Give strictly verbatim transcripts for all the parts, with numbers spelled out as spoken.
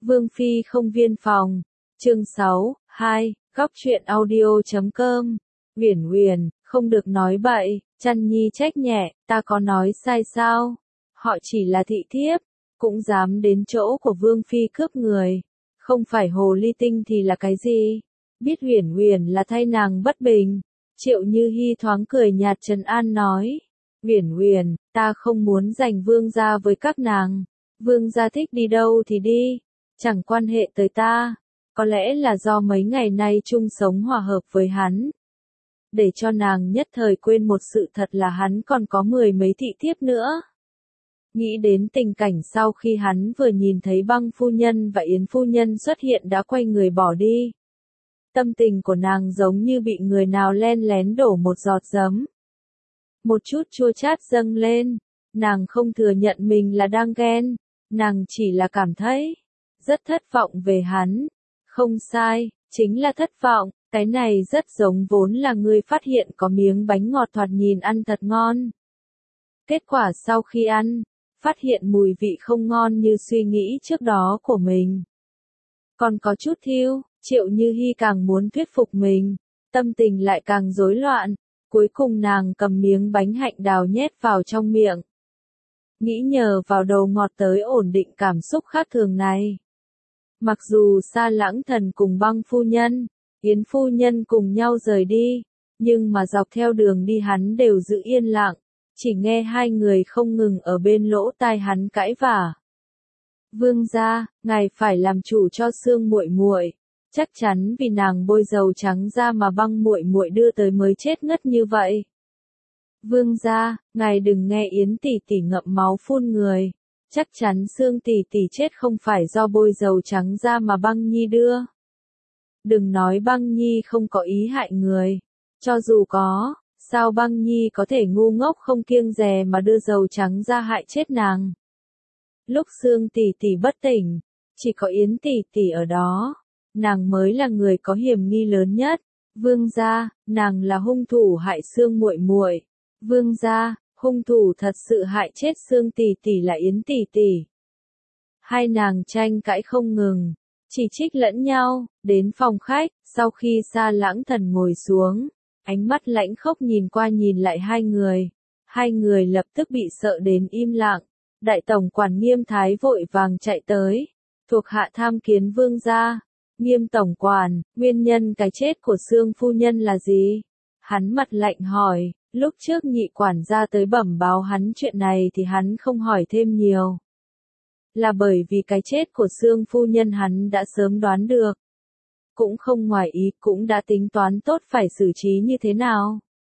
Vương Phi không viên phòng. Chương sáu, hai, góc truyện audio chấm com. Uyển Uyển, không được nói bậy, Chăn Nhi trách nhẹ, ta có nói sai sao? Họ chỉ là thị thiếp, cũng dám đến chỗ của Vương Phi cướp người. Không phải hồ ly tinh thì là cái gì? Biết Uyển Uyển là thay nàng bất bình. Triệu Như Hi thoáng cười nhạt trấn an nói. Uyển Uyển, ta không muốn giành vương gia với các nàng. Vương gia thích đi đâu thì đi, chẳng quan hệ tới ta. Có lẽ là do mấy ngày nay chung sống hòa hợp với hắn. Để cho nàng nhất thời quên một sự thật là hắn còn có mười mấy thị thiếp nữa. Nghĩ đến tình cảnh sau khi hắn vừa nhìn thấy Băng phu nhân và Yến phu nhân xuất hiện đã quay người bỏ đi. Tâm tình của nàng giống như bị người nào len lén đổ một giọt giấm. Một chút chua chát dâng lên, nàng không thừa nhận mình là đang ghen, nàng chỉ là cảm thấy rất thất vọng về hắn. Không sai, chính là thất vọng, cái này rất giống vốn là người phát hiện có miếng bánh ngọt thoạt nhìn ăn thật ngon. Kết quả sau khi ăn, phát hiện mùi vị không ngon như suy nghĩ trước đó của mình. Còn có chút thiêu, Triệu Như Hi càng muốn thuyết phục mình, tâm tình lại càng rối loạn, cuối cùng nàng cầm miếng bánh hạnh đào nhét vào trong miệng. Nghĩ nhờ vào đầu ngọt tới ổn định cảm xúc khác thường này. Mặc dù Sa Lãng Thần cùng Băng phu nhân, Yến phu nhân cùng nhau rời đi, nhưng mà dọc theo đường đi hắn đều giữ yên lặng, chỉ nghe hai người không ngừng ở bên lỗ tai hắn cãi vả. Vương gia, ngài phải làm chủ cho Sương muội muội, chắc chắn vì nàng bôi dầu trắng ra mà Băng muội muội đưa tới mới chết ngất như vậy. Vương gia, ngài đừng nghe Yến tỷ tỷ ngậm máu phun người. Chắc chắn Sương tỷ tỷ chết không phải do bôi dầu trắng ra mà Băng Nhi đưa. Đừng nói Băng Nhi không có ý hại người. Cho dù có, sao Băng Nhi có thể ngu ngốc không kiêng dè mà đưa dầu trắng ra hại chết nàng. Lúc Sương tỷ tỷ bất tỉnh, chỉ có Yến tỷ tỷ ở đó. Nàng mới là người có hiểm nghi lớn nhất. Vương gia, nàng là hung thủ hại Sương muội muội. Vương gia, hung thủ thật sự hại chết Sương tỷ tỷ là Yến tỷ tỷ. Hai nàng tranh cãi không ngừng, chỉ trích lẫn nhau. Đến phòng khách, sau khi Sa Lãng Thần ngồi xuống, ánh mắt lãnh khốc nhìn qua nhìn lại hai người. Hai người lập tức bị sợ đến im lặng. Đại tổng quản Nghiêm Thái vội vàng chạy tới, thuộc hạ tham kiến vương gia. Nghiêm tổng quản, nguyên nhân cái chết của Sương phu nhân là gì? Hắn mặt lạnh hỏi. Lúc trước nhị quản gia tới bẩm báo hắn chuyện này thì hắn không hỏi thêm nhiều. Là bởi vì cái chết của Sương phu nhân hắn đã sớm đoán được. Cũng không ngoài ý, cũng đã tính toán tốt phải xử trí như thế nào.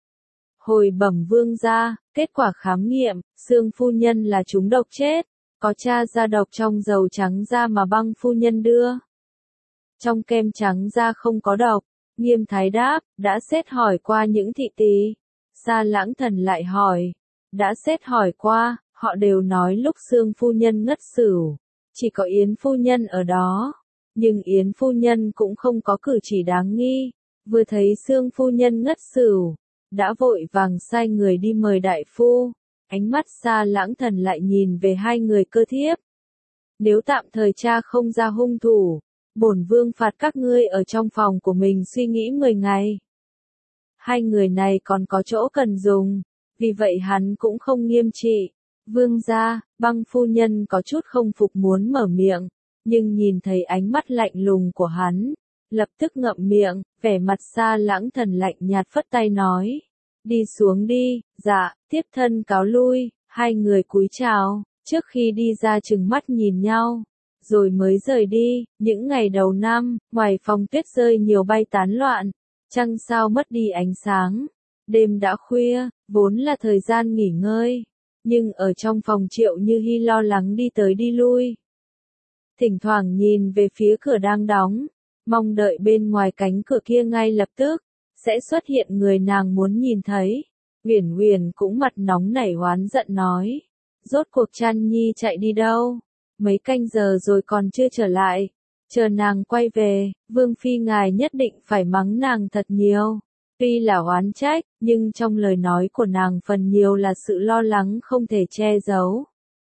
Hồi bẩm vương gia, kết quả khám nghiệm, Sương phu nhân là trúng độc chết, có tra ra độc trong dầu trắng da mà Băng phu nhân đưa. Trong kem trắng da không có độc. Nghiêm Thái đáp, đã xét hỏi qua những thị tỷ. Sa Lãng Thần lại hỏi, đã xét hỏi qua, họ đều nói lúc Sương phu nhân ngất xỉu, chỉ có Yến phu nhân ở đó, nhưng Yến phu nhân cũng không có cử chỉ đáng nghi, vừa thấy Sương phu nhân ngất xỉu, đã vội vàng sai người đi mời đại phu. Ánh mắt Sa Lãng Thần lại nhìn về hai người cơ thiếp. Nếu tạm thời tra không ra hung thủ, bổn vương phạt các ngươi ở trong phòng của mình suy nghĩ mười ngày. Hai người này còn có chỗ cần dùng, vì vậy hắn cũng không nghiêm trị. Vương gia, Băng phu nhân có chút không phục muốn mở miệng, nhưng nhìn thấy ánh mắt lạnh lùng của hắn, lập tức ngậm miệng, vẻ mặt Sa Lãng Thần lạnh nhạt phất tay nói. Đi xuống đi, dạ, tiếp thân cáo lui. Hai người cúi chào, trước khi đi ra trừng mắt nhìn nhau, rồi mới rời đi. Những ngày đầu năm, ngoài phòng tuyết rơi nhiều bay tán loạn. Trăng sao mất đi ánh sáng, đêm đã khuya, vốn là thời gian nghỉ ngơi, nhưng ở trong phòng Triệu Như Hi lo lắng đi tới đi lui. Thỉnh thoảng nhìn về phía cửa đang đóng, mong đợi bên ngoài cánh cửa kia ngay lập tức, sẽ xuất hiện người nàng muốn nhìn thấy. Uyển Uyển cũng mặt nóng nảy oán giận nói, rốt cuộc Chăn Nhi chạy đi đâu, mấy canh giờ rồi còn chưa trở lại. Chờ nàng quay về, Vương Phi ngài nhất định phải mắng nàng thật nhiều. Tuy là oán trách, nhưng trong lời nói của nàng phần nhiều là sự lo lắng không thể che giấu.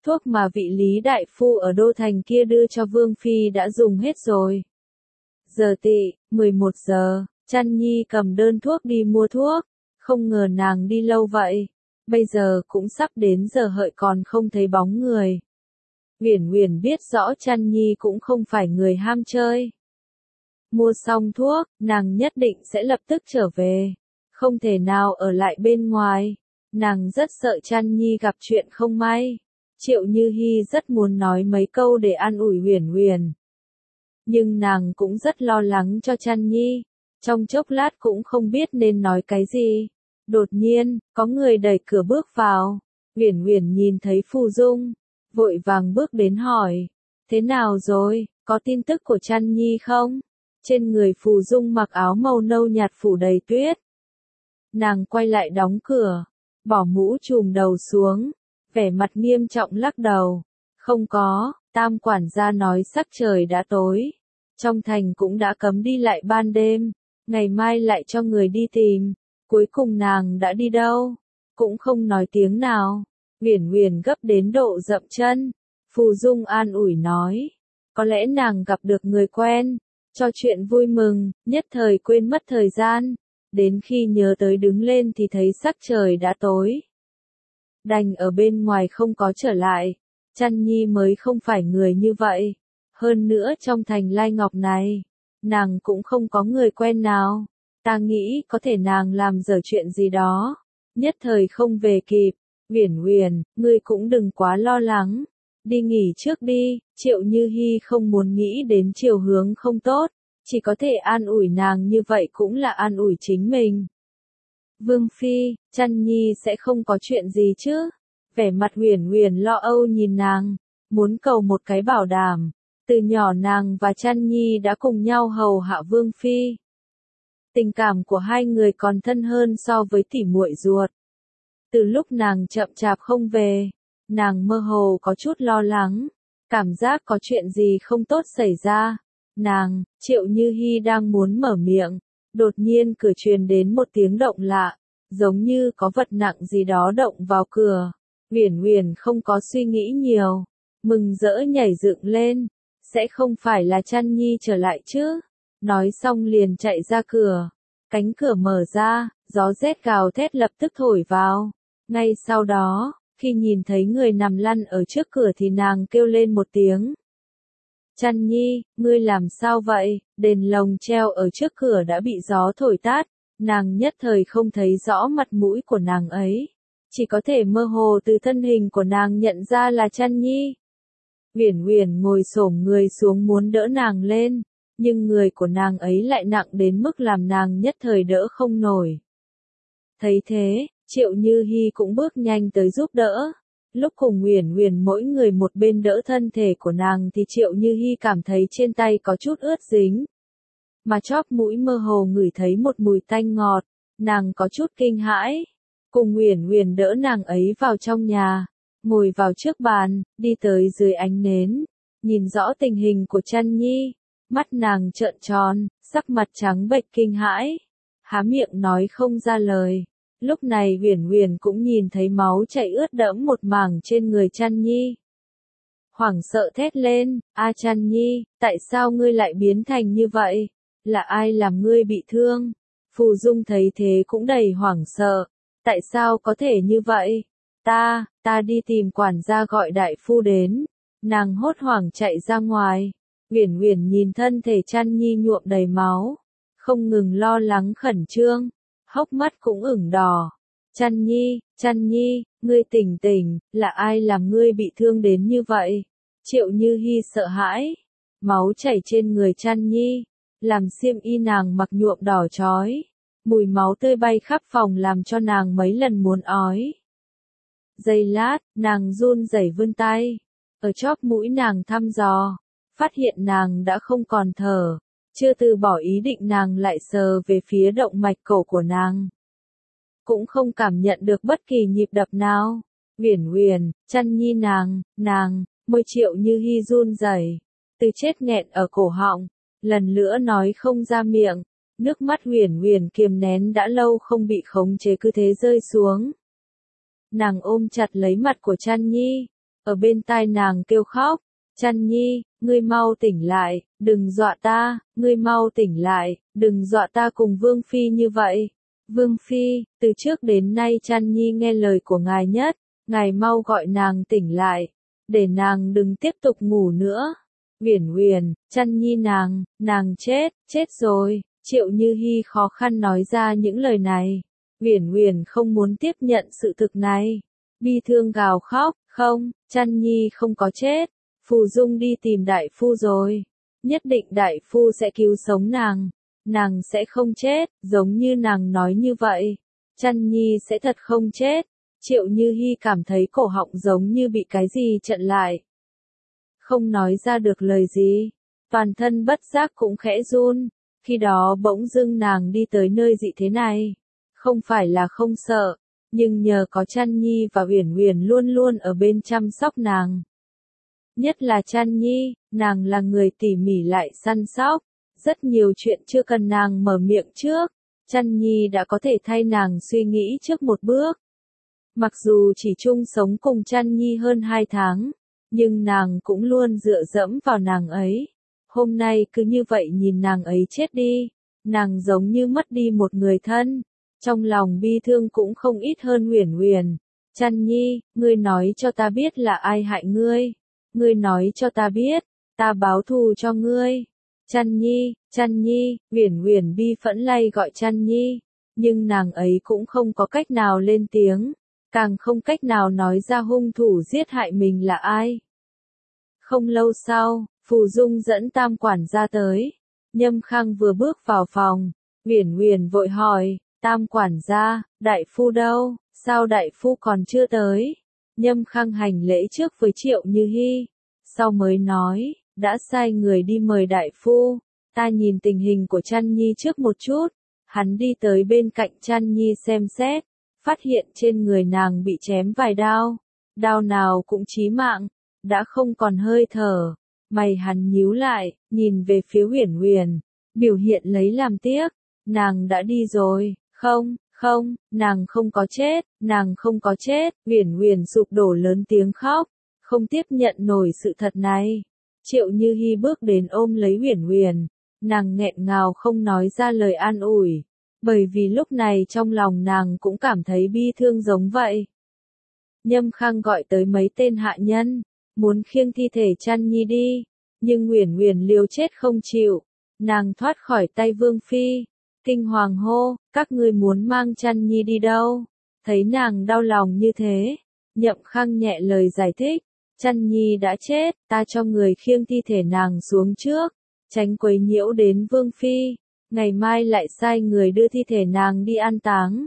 thuốc mà vị Lý đại phu ở Đô Thành kia đưa cho Vương Phi đã dùng hết rồi. Giờ tỵ, mười một giờ, Chăn Nhi cầm đơn thuốc đi mua thuốc, không ngờ nàng đi lâu vậy, bây giờ cũng sắp đến giờ hợi còn không thấy bóng người. Uyển Uyển biết rõ Chăn Nhi cũng không phải người ham chơi. Mua xong thuốc, nàng nhất định sẽ lập tức trở về, không thể nào ở lại bên ngoài. Nàng rất sợ Chăn Nhi gặp chuyện không may. Triệu Như Hi rất muốn nói mấy câu để an ủi Uyển Uyển, nhưng nàng cũng rất lo lắng cho Chăn Nhi, trong chốc lát cũng không biết nên nói cái gì. Đột nhiên, có người đẩy cửa bước vào. Uyển Uyển nhìn thấy Phù Dung, vội vàng bước đến hỏi, thế nào rồi, có tin tức của Chăn Nhi không? Trên người Phù Dung mặc áo màu nâu nhạt phủ đầy tuyết. Nàng quay lại đóng cửa, bỏ mũ trùm đầu xuống, vẻ mặt nghiêm trọng lắc đầu. Không có, Tam quản gia nói sắc trời đã tối, trong thành cũng đã cấm đi lại ban đêm, ngày mai lại cho người đi tìm. Cuối cùng nàng đã đi đâu? Cũng không nói tiếng nào. Uyển Uyển gấp đến độ dậm chân. Phù Dung an ủi nói, có lẽ nàng gặp được người quen, cho chuyện vui mừng, nhất thời quên mất thời gian. Đến khi nhớ tới đứng lên thì thấy sắc trời đã tối. Đành ở bên ngoài không có trở lại. Chăn Nhi mới không phải người như vậy. Hơn nữa trong thành Lai Ngọc này, nàng cũng không có người quen nào. Ta nghĩ có thể nàng làm dở chuyện gì đó, nhất thời không về kịp. Uyển Uyển, ngươi cũng đừng quá lo lắng, đi nghỉ trước đi. Triệu Như Hi không muốn nghĩ đến chiều hướng không tốt, chỉ có thể an ủi nàng như vậy cũng là an ủi chính mình. Vương Phi, Chăn Nhi sẽ không có chuyện gì chứ? Vẻ mặt Uyển Uyển lo âu nhìn nàng, muốn cầu một cái bảo đảm. Từ nhỏ nàng và Chăn Nhi đã cùng nhau hầu hạ Vương Phi. Tình cảm của hai người còn thân hơn so với tỉ muội ruột. Từ lúc nàng chậm chạp không về, nàng mơ hồ có chút lo lắng, cảm giác có chuyện gì không tốt xảy ra. Nàng, Triệu Như Hi đang muốn mở miệng, đột nhiên cửa truyền đến một tiếng động lạ, giống như có vật nặng gì đó động vào cửa. Uyển Uyển không có suy nghĩ nhiều, mừng rỡ nhảy dựng lên, sẽ không phải là Chăn Nhi trở lại chứ? Nói xong liền chạy ra cửa. Cánh cửa mở ra, gió rét gào thét lập tức thổi vào. Ngay sau đó, khi nhìn thấy người nằm lăn ở trước cửa thì nàng kêu lên một tiếng. Chăn Nhi, ngươi làm sao vậy? Đèn lồng treo ở trước cửa đã bị gió thổi tát. Nàng nhất thời không thấy rõ mặt mũi của nàng ấy, chỉ có thể mơ hồ từ thân hình của nàng nhận ra là Chăn Nhi. Uyển Uyển ngồi xổm người xuống muốn đỡ nàng lên, nhưng người của nàng ấy lại nặng đến mức làm nàng nhất thời đỡ không nổi. Thấy thế, Triệu Như Hi cũng bước nhanh tới giúp đỡ. Lúc cùng Uyển Uyển mỗi người một bên đỡ thân thể của nàng thì Triệu Như Hi cảm thấy trên tay có chút ướt dính, mà chóp mũi mơ hồ ngửi thấy một mùi tanh ngọt, nàng có chút kinh hãi. Cùng Uyển Uyển đỡ nàng ấy vào trong nhà, ngồi vào trước bàn, đi tới dưới ánh nến, nhìn rõ tình hình của Chăn Nhi. Mắt nàng trợn tròn, sắc mặt trắng bệch kinh hãi, há miệng nói không ra lời. Lúc này Uyển Uyển cũng nhìn thấy máu chảy ướt đẫm một mảng trên người Chăn Nhi. Hoảng sợ thét lên, "A Chăn Nhi, tại sao ngươi lại biến thành như vậy? Là ai làm ngươi bị thương?" Phù Dung thấy thế cũng đầy hoảng sợ, "Tại sao có thể như vậy? Ta, ta đi tìm quản gia gọi đại phu đến." Nàng hốt hoảng chạy ra ngoài. Uyển Uyển nhìn thân thể Chăn Nhi nhuộm đầy máu, không ngừng lo lắng khẩn trương, hốc mắt cũng ửng đỏ. "Chăn Nhi, Chăn Nhi, ngươi tỉnh tỉnh, là ai làm ngươi bị thương đến như vậy?" Triệu Như Hi sợ hãi, máu chảy trên người Chăn Nhi, làm xiêm y nàng mặc nhuộm đỏ chói, mùi máu tươi bay khắp phòng làm cho nàng mấy lần muốn ói. Giây lát, nàng run rẩy vươn tay, ở chóp mũi nàng thăm dò, phát hiện nàng đã không còn thở, chưa từ bỏ ý định nàng lại sờ về phía động mạch cổ của nàng. Cũng không cảm nhận được bất kỳ nhịp đập nào. Uyển Uyển, Chăn Nhi nàng, nàng, môi Triệu Như Hi run rẩy, từ chết nghẹn ở cổ họng, lần nữa nói không ra miệng, nước mắt Uyển Uyển kiềm nén đã lâu không bị khống chế cứ thế rơi xuống. Nàng ôm chặt lấy mặt của Chăn Nhi, ở bên tai nàng kêu khóc. Chăn Nhi, ngươi mau tỉnh lại, đừng dọa ta, ngươi mau tỉnh lại, đừng dọa ta cùng Vương Phi như vậy. Vương Phi, từ trước đến nay Chăn Nhi nghe lời của ngài nhất, ngài mau gọi nàng tỉnh lại, để nàng đừng tiếp tục ngủ nữa. Uyển Uyển, Chăn Nhi nàng, nàng chết, chết rồi. Triệu Như Hi khó khăn nói ra những lời này. Uyển Uyển không muốn tiếp nhận sự thực này. Bi thương gào khóc, không, Chăn Nhi không có chết. Phù Dung đi tìm đại phu rồi. Nhất định đại phu sẽ cứu sống nàng. Nàng sẽ không chết, giống như nàng nói như vậy. Chăn Nhi sẽ thật không chết. Triệu Như Hi cảm thấy cổ họng giống như bị cái gì chặn lại. Không nói ra được lời gì. Toàn thân bất giác cũng khẽ run. Khi đó bỗng dưng nàng đi tới nơi dị thế này. Không phải là không sợ, nhưng nhờ có Chăn Nhi và Uyển Uyển luôn luôn ở bên chăm sóc nàng. Nhất là Chăn Nhi, nàng là người tỉ mỉ lại săn sóc. Rất nhiều chuyện chưa cần nàng mở miệng trước. Chăn Nhi đã có thể thay nàng suy nghĩ trước một bước. Mặc dù chỉ chung sống cùng Chăn Nhi hơn hai tháng, nhưng nàng cũng luôn dựa dẫm vào nàng ấy. Hôm nay cứ như vậy nhìn nàng ấy chết đi, nàng giống như mất đi một người thân. Trong lòng bi thương cũng không ít hơn Uyển Uyển. Chăn Nhi, ngươi nói cho ta biết là ai hại ngươi. Ngươi nói cho ta biết, ta báo thù cho ngươi. Chăn Nhi, Chăn Nhi, Uyển Uyển bi phẫn lay gọi Chăn Nhi, nhưng nàng ấy cũng không có cách nào lên tiếng, càng không cách nào nói ra hung thủ giết hại mình là ai. Không lâu sau, Phù Dung dẫn Tam quản gia tới. Nhâm Khang vừa bước vào phòng, Uyển Uyển vội hỏi, Tam quản gia, đại phu đâu, sao đại phu còn chưa tới? Nhâm Khang hành lễ trước với Triệu Như Hi, sau mới nói, đã sai người đi mời đại phu. Ta nhìn tình hình của Chăn Nhi trước một chút. Hắn đi tới bên cạnh Chăn Nhi xem xét, phát hiện trên người nàng bị chém vài đao, đao nào cũng chí mạng, đã không còn hơi thở. Mày hắn nhíu lại, nhìn về phía Uyển Uyển, biểu hiện lấy làm tiếc. Nàng đã đi rồi, không, không, nàng không có chết, nàng không có chết. Uyển Uyển sụp đổ lớn tiếng khóc, không tiếp nhận nổi sự thật này. Triệu Như Hi bước đến ôm lấy Uyển Uyển, nàng nghẹn ngào không nói ra lời an ủi, bởi vì lúc này trong lòng nàng cũng cảm thấy bi thương giống vậy. Nhâm Khang gọi tới mấy tên hạ nhân, muốn khiêng thi thể Chăn Nhi đi, nhưng Uyển Uyển liều chết không chịu, nàng thoát khỏi tay Vương Phi, kinh hoàng hô, các ngươi muốn mang Chăn Nhi đi đâu? Thấy nàng đau lòng như thế, Nhậm Khang nhẹ lời giải thích, Chăn Nhi đã chết, ta cho người khiêng thi thể nàng xuống trước, tránh quấy nhiễu đến Vương Phi, ngày mai lại sai người đưa thi thể nàng đi an táng.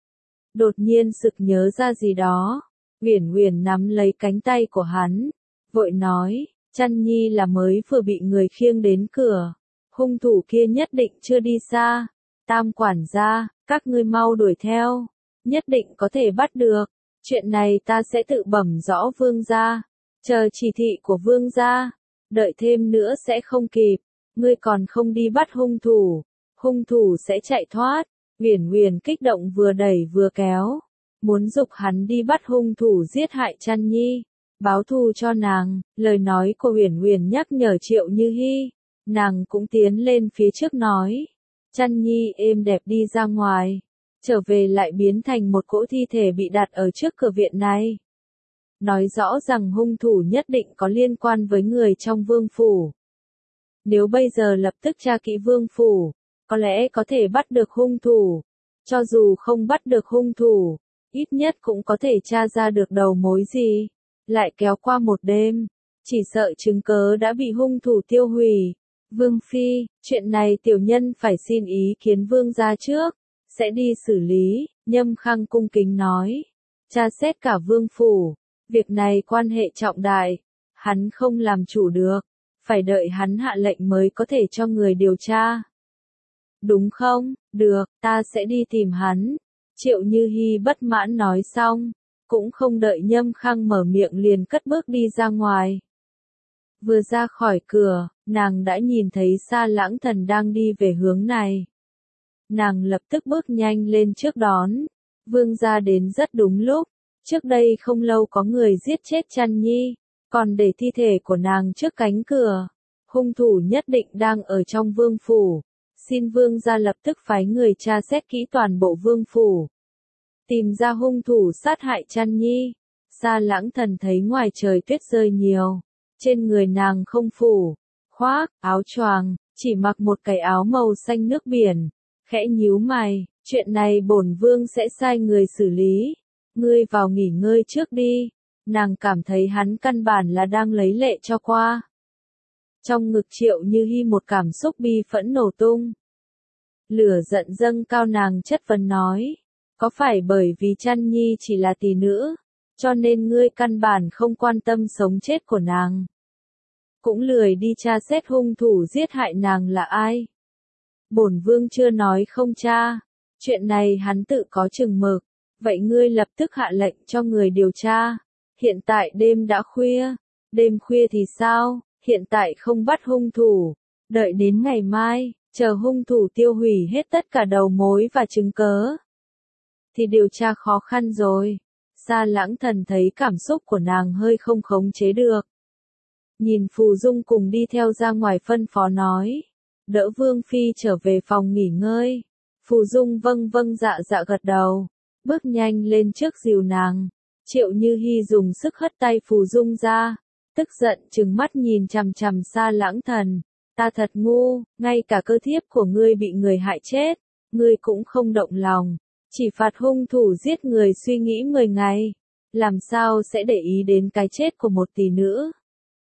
Đột nhiên sực nhớ ra gì đó, Uyển Uyển nắm lấy cánh tay của hắn, vội nói, Chăn Nhi là mới vừa bị người khiêng đến cửa, hung thủ kia nhất định chưa đi xa. Tam quản gia, các ngươi mau đuổi theo, nhất định có thể bắt được. Chuyện này ta sẽ tự bẩm rõ vương gia, chờ chỉ thị của vương gia, đợi thêm nữa sẽ không kịp. Ngươi còn không đi bắt hung thủ, hung thủ sẽ chạy thoát. Uyển Uyển kích động vừa đẩy vừa kéo, muốn giục hắn đi bắt hung thủ giết hại Chăn Nhi, báo thù cho nàng. Lời nói của Uyển Uyển nhắc nhở Triệu Như Hi, nàng cũng tiến lên phía trước nói, Chăn Nhi êm đẹp đi ra ngoài, trở về lại biến thành một cỗ thi thể bị đặt ở trước cửa viện này. Nói rõ rằng hung thủ nhất định có liên quan với người trong vương phủ. Nếu bây giờ lập tức tra kỹ vương phủ, có lẽ có thể bắt được hung thủ. Cho dù không bắt được hung thủ, ít nhất cũng có thể tra ra được đầu mối gì. Lại kéo qua một đêm, chỉ sợ chứng cớ đã bị hung thủ tiêu hủy. Vương Phi, chuyện này tiểu nhân phải xin ý kiến vương gia trước, sẽ đi xử lý. Nhâm Khang cung kính nói, tra xét cả vương phủ, việc này quan hệ trọng đại, hắn không làm chủ được, phải đợi hắn hạ lệnh mới có thể cho người điều tra. Đúng không? Được, ta sẽ đi tìm hắn. Triệu Như Hi bất mãn nói xong, cũng không đợi Nhâm Khang mở miệng liền cất bước đi ra ngoài. Vừa ra khỏi cửa, nàng đã nhìn thấy Sa Lãng Thần đang đi về hướng này. Nàng lập tức bước nhanh lên trước đón. Vương gia đến rất đúng lúc, Trước đây không lâu có người giết chết Chăn Nhi, còn để thi thể của nàng trước cánh cửa. Hung thủ nhất định đang ở trong vương phủ. Xin vương gia lập tức phái người tra xét kỹ toàn bộ vương phủ. Tìm ra hung thủ sát hại Chăn Nhi. Sa Lãng Thần thấy ngoài trời tuyết rơi nhiều. Trên người nàng không phủ, khoác, áo choàng, chỉ mặc một cái áo màu xanh nước biển. Khẽ nhíu mày, chuyện này bổn vương sẽ sai người xử lý. Ngươi vào nghỉ ngơi trước đi. Nàng cảm thấy hắn căn bản là đang lấy lệ cho qua. Trong ngực Triệu Như Hi một cảm xúc bi phẫn nổ tung. Lửa giận dâng cao, nàng chất vấn nói. Có phải bởi vì Chăn Nhi chỉ là tỷ nữ, cho nên ngươi căn bản không quan tâm sống chết của nàng? Cũng lười đi tra xét hung thủ giết hại nàng là ai? Bổn vương chưa nói không tra. Chuyện này hắn tự có chừng mực. Vậy ngươi lập tức hạ lệnh cho người điều tra. Hiện tại đêm đã khuya. Đêm khuya thì sao? Hiện tại không bắt hung thủ. Đợi đến ngày mai, chờ hung thủ tiêu hủy hết tất cả đầu mối và chứng cớ. Thì điều tra khó khăn rồi. Sa Lãng Thần thấy cảm xúc của nàng hơi không khống chế được. Nhìn Phù Dung cùng đi theo ra ngoài phân phó nói. Đỡ Vương Phi trở về phòng nghỉ ngơi. Phù Dung vâng vâng dạ dạ gật đầu. Bước nhanh lên trước dìu nàng. Triệu Như Hi dùng sức hất tay Phù Dung ra. Tức giận trừng mắt nhìn chằm chằm Sa Lãng Thần. Ta thật ngu, ngay cả cơ thiếp của ngươi bị người hại chết. Ngươi cũng không động lòng. Chỉ phạt hung thủ giết người suy nghĩ mười ngày. Làm sao sẽ để ý đến cái chết của một tỷ nữ?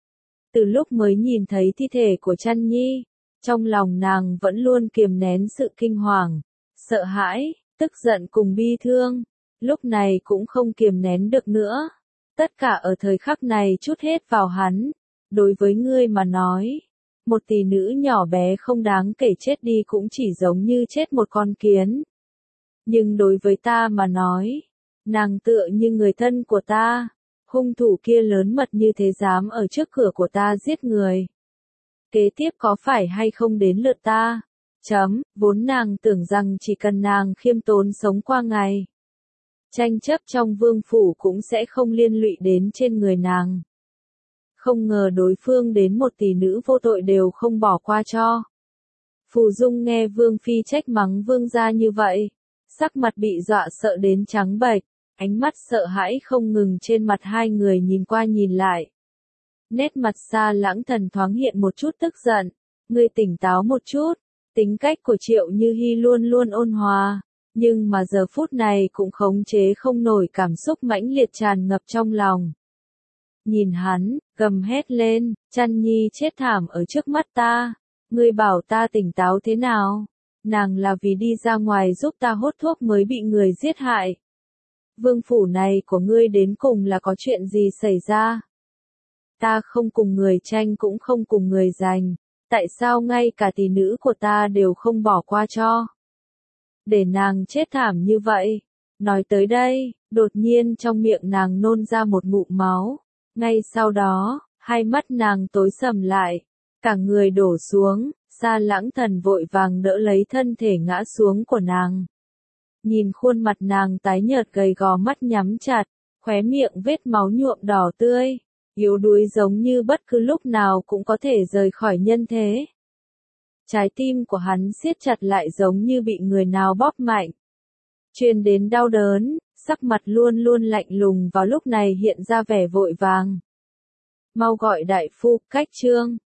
Từ lúc mới nhìn thấy thi thể của Chăn Nhi, trong lòng nàng vẫn luôn kiềm nén sự kinh hoàng, sợ hãi, tức giận cùng bi thương. Lúc này cũng không kiềm nén được nữa. Tất cả ở thời khắc này trút hết vào hắn. Đối với ngươi mà nói, một tỷ nữ nhỏ bé không đáng kể chết đi cũng chỉ giống như chết một con kiến. Nhưng đối với ta mà nói, nàng tựa như người thân của ta. Hung thủ kia lớn mật như thế dám ở trước cửa của ta giết người. Kế tiếp có phải hay không đến lượt ta? Chấm, vốn nàng tưởng rằng chỉ cần nàng khiêm tốn sống qua ngày. Tranh chấp trong vương phủ cũng sẽ không liên lụy đến trên người nàng. Không ngờ đối phương đến một tỷ nữ vô tội đều không bỏ qua cho. Phù Dung nghe Vương Phi trách mắng vương gia như vậy. Sắc mặt bị dọa sợ đến trắng bệch. Ánh mắt sợ hãi không ngừng trên mặt hai người nhìn qua nhìn lại. Nét mặt Sa Lãng Thần thoáng hiện một chút tức giận. Ngươi tỉnh táo một chút. Tính cách của Triệu Như Hi luôn luôn ôn hòa. Nhưng mà giờ phút này cũng khống chế không nổi cảm xúc mãnh liệt tràn ngập trong lòng. Nhìn hắn, gầm hét lên, Chăn Nhi chết thảm ở trước mắt ta. Ngươi bảo ta tỉnh táo thế nào? Nàng là vì đi ra ngoài giúp ta hốt thuốc mới bị người giết hại. Vương phủ này của ngươi đến cùng là có chuyện gì xảy ra? Ta không cùng người tranh cũng không cùng người giành. Tại sao ngay cả tỷ nữ của ta đều không bỏ qua cho? Để nàng chết thảm như vậy. Nói tới đây, đột nhiên trong miệng nàng nôn ra một ngụm máu. Ngay sau đó, hai mắt nàng tối sầm lại. Cả người đổ xuống, Sa Lãng Thần vội vàng đỡ lấy thân thể ngã xuống của nàng. Nhìn khuôn mặt nàng tái nhợt gầy gò, mắt nhắm chặt, khóe miệng vết máu nhuộm đỏ tươi, yếu đuối giống như bất cứ lúc nào cũng có thể rời khỏi nhân thế. Trái tim của hắn siết chặt lại giống như bị người nào bóp mạnh. Truyền đến đau đớn, sắc mặt luôn luôn lạnh lùng vào lúc này hiện ra vẻ vội vàng. Mau gọi đại phu, cách trương.